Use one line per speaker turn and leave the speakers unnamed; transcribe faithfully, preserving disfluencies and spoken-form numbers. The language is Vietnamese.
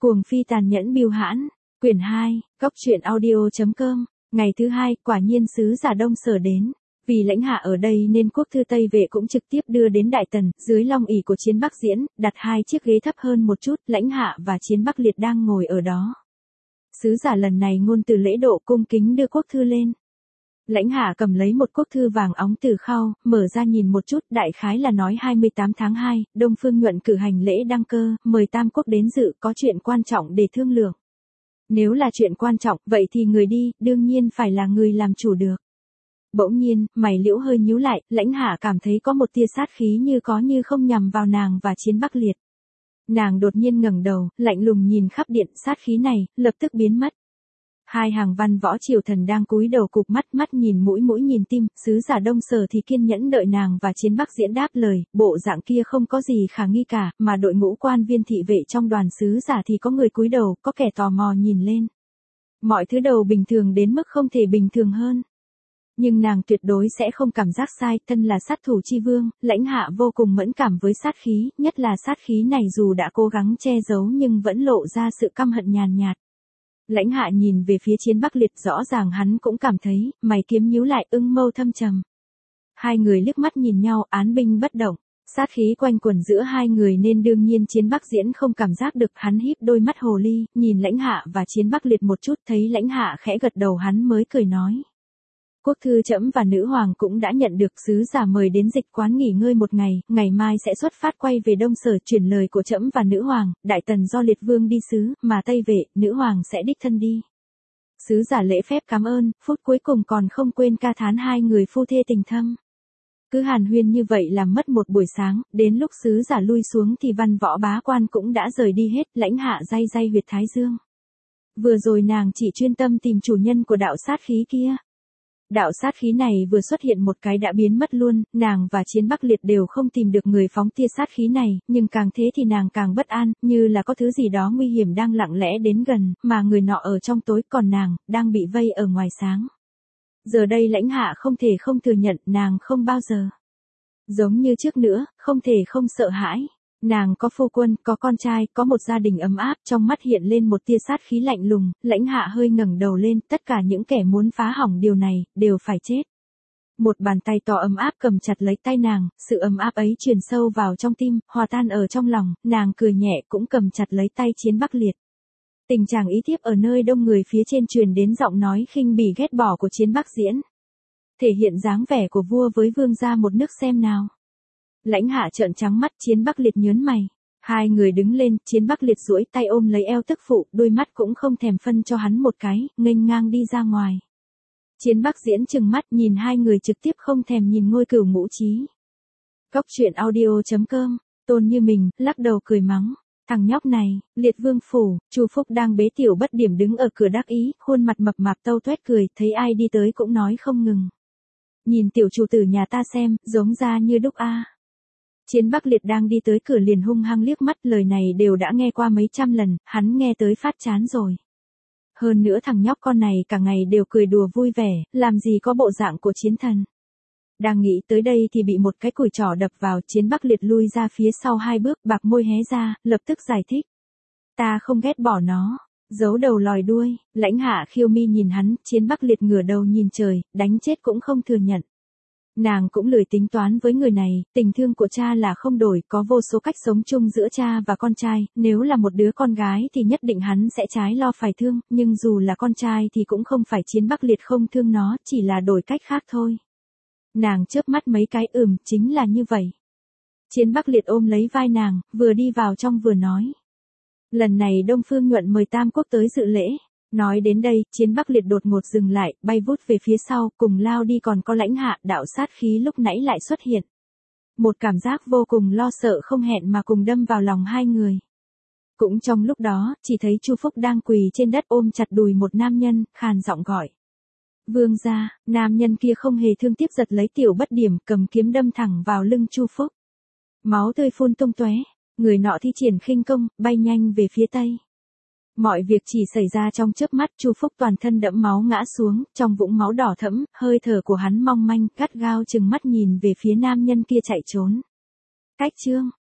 Cuồng phi tàn nhẫn bưu hãn, quyển hai, góc truyện audio chấm com, ngày thứ hai, quả nhiên sứ giả Đông Sở đến. Vì lãnh hạ ở đây nên quốc thư Tây Vệ cũng trực tiếp đưa đến Đại Tần, dưới long ỷ của Chiến Bắc Diễn, đặt hai chiếc ghế thấp hơn một chút, lãnh hạ và Chiến Bắc Liệt đang ngồi ở đó. Sứ giả lần này ngôn từ lễ độ cung kính đưa quốc thư lên. Lãnh hạ cầm lấy một quốc thư vàng óng từ khao, mở ra nhìn một chút, đại khái là nói hai mươi tám tháng hai, Đông Phương Nhuận cử hành lễ đăng cơ, mời tam quốc đến dự, có chuyện quan trọng để thương lượng. Nếu là chuyện quan trọng, vậy thì người đi, đương nhiên phải là người làm chủ được. Bỗng nhiên, mày liễu hơi nhíu lại, lãnh hạ cảm thấy có một tia sát khí như có như không nhằm vào nàng và Chiến Bắc Liệt. Nàng đột nhiên ngẩng đầu, lạnh lùng nhìn khắp điện, sát khí này, lập tức biến mất. Hai hàng văn võ triều thần đang cúi đầu cụp mắt, mắt nhìn mũi mũi nhìn tim, sứ giả Đông Sở thì kiên nhẫn đợi nàng và Chiến Bắc Diễn đáp lời, bộ dạng kia không có gì khả nghi cả, mà đội ngũ quan viên thị vệ trong đoàn sứ giả thì có người cúi đầu, có kẻ tò mò nhìn lên. Mọi thứ đầu bình thường đến mức không thể bình thường hơn. Nhưng nàng tuyệt đối sẽ không cảm giác sai, thân là sát thủ chi vương, lãnh hạ vô cùng mẫn cảm với sát khí, nhất là sát khí này dù đã cố gắng che giấu nhưng vẫn lộ ra sự căm hận nhàn nhạt. Lãnh hạ nhìn về phía Chiến Bắc Liệt, rõ ràng hắn cũng cảm thấy, mày kiếm nhíu lại, ưng mâu thâm trầm. Hai người liếc mắt nhìn nhau, án binh bất động, sát khí quanh quẩn giữa hai người nên đương nhiên Chiến Bắc Diễn không cảm giác được, hắn híp đôi mắt hồ ly, nhìn lãnh hạ và Chiến Bắc Liệt một chút, thấy lãnh hạ khẽ gật đầu hắn mới cười nói. Quốc thư trẫm và nữ hoàng cũng đã nhận được, sứ giả mời đến dịch quán nghỉ ngơi một ngày, ngày mai sẽ xuất phát quay về Đông Sở, chuyển lời của trẫm và nữ hoàng, Đại Tần do Liệt Vương đi sứ, mà Tây Vệ, nữ hoàng sẽ đích thân đi. Sứ giả lễ phép cảm ơn, phút cuối cùng còn không quên ca thán hai người phu thê tình thâm. Cứ hàn huyên như vậy làm mất một buổi sáng, đến lúc sứ giả lui xuống thì văn võ bá quan cũng đã rời đi hết, lãnh hạ day day huyệt thái dương. Vừa rồi nàng chỉ chuyên tâm tìm chủ nhân của đạo sát khí kia. Đạo sát khí này vừa xuất hiện một cái đã biến mất luôn, nàng và Chiến Bắc Liệt đều không tìm được người phóng tia sát khí này, nhưng càng thế thì nàng càng bất an, như là có thứ gì đó nguy hiểm đang lặng lẽ đến gần, mà người nọ ở trong tối, còn nàng, đang bị vây ở ngoài sáng. Giờ đây lãnh hạ không thể không thừa nhận, nàng không bao giờ giống như trước nữa, không thể không sợ hãi. Nàng có phu quân, có con trai, có một gia đình ấm áp, trong mắt hiện lên một tia sát khí lạnh lùng, lãnh hạ hơi ngẩng đầu lên, tất cả những kẻ muốn phá hỏng điều này, đều phải chết. Một bàn tay to ấm áp cầm chặt lấy tay nàng, sự ấm áp ấy truyền sâu vào trong tim, hòa tan ở trong lòng, nàng cười nhẹ cũng cầm chặt lấy tay Chiến Bắc Liệt. Tình trạng ý thiếp ở nơi đông người phía trên truyền đến giọng nói khinh bỉ ghét bỏ của Chiến Bắc Diễn. Thể hiện dáng vẻ của vua với vương gia một nước xem nào. Lãnh hạ trợn trắng mắt, Chiến Bắc Liệt nhớn mày. Hai người đứng lên, Chiến Bắc Liệt duỗi tay ôm lấy eo tức phụ, đôi mắt cũng không thèm phân cho hắn một cái, nghênh ngang đi ra ngoài. Chiến Bắc Diễn trừng mắt nhìn hai người trực tiếp không thèm nhìn Ngôi Cửu Ngũ Chí. Góc truyện audio chấm com, Tôn Như Mình, lắc đầu cười mắng. Thằng nhóc này, Liệt Vương phủ, Chu Phúc đang bế Tiểu Bất Điểm đứng ở cửa đắc ý, khuôn mặt mập mạp tâu tuét cười, thấy ai đi tới cũng nói không ngừng. Nhìn tiểu chủ tử nhà ta xem, giống ra như đúc a. Chiến Bắc Liệt đang đi tới cửa liền hung hăng liếc mắt, lời này đều đã nghe qua mấy trăm lần, hắn nghe tới phát chán rồi. Hơn nữa thằng nhóc con này cả ngày đều cười đùa vui vẻ, làm gì có bộ dạng của chiến thần. Đang nghĩ tới đây thì bị một cái cùi trỏ đập vào, Chiến Bắc Liệt lui ra phía sau hai bước, bạc môi hé ra, lập tức giải thích. Ta không ghét bỏ nó, giấu đầu lòi đuôi, lãnh hạ khiêu mi nhìn hắn, Chiến Bắc Liệt ngửa đầu nhìn trời, đánh chết cũng không thừa nhận. Nàng cũng lười tính toán với người này, tình thương của cha là không đổi, có vô số cách sống chung giữa cha và con trai, nếu là một đứa con gái thì nhất định hắn sẽ trái lo phải thương, nhưng dù là con trai thì cũng không phải Chiến Bắc Liệt không thương nó, chỉ là đổi cách khác thôi. Nàng chớp mắt mấy cái, ừm, chính là như vậy. Chiến Bắc Liệt ôm lấy vai nàng, vừa đi vào trong vừa nói. Lần này Đông Phương Nhuận mời tam quốc tới dự lễ. Nói đến đây, Chiến Bắc Liệt đột ngột dừng lại, bay vút về phía sau, cùng lao đi, còn có lãnh hạ, đạo sát khí lúc nãy lại xuất hiện. Một cảm giác vô cùng lo sợ không hẹn mà cùng đâm vào lòng hai người. Cũng trong lúc đó, chỉ thấy Chu Phúc đang quỳ trên đất ôm chặt đùi một nam nhân, khàn giọng gọi. Vương gia, nam nhân kia không hề thương tiếc giật lấy Tiểu Bất Điểm, cầm kiếm đâm thẳng vào lưng Chu Phúc. Máu tươi phun tung tóe, người nọ thi triển khinh công, bay nhanh về phía tây. Mọi việc chỉ xảy ra trong chớp mắt, Chu Phúc toàn thân đẫm máu ngã xuống, trong vũng máu đỏ thẫm, hơi thở của hắn mong manh, gắt gao chừng mắt nhìn về phía nam nhân kia chạy trốn. Cách chương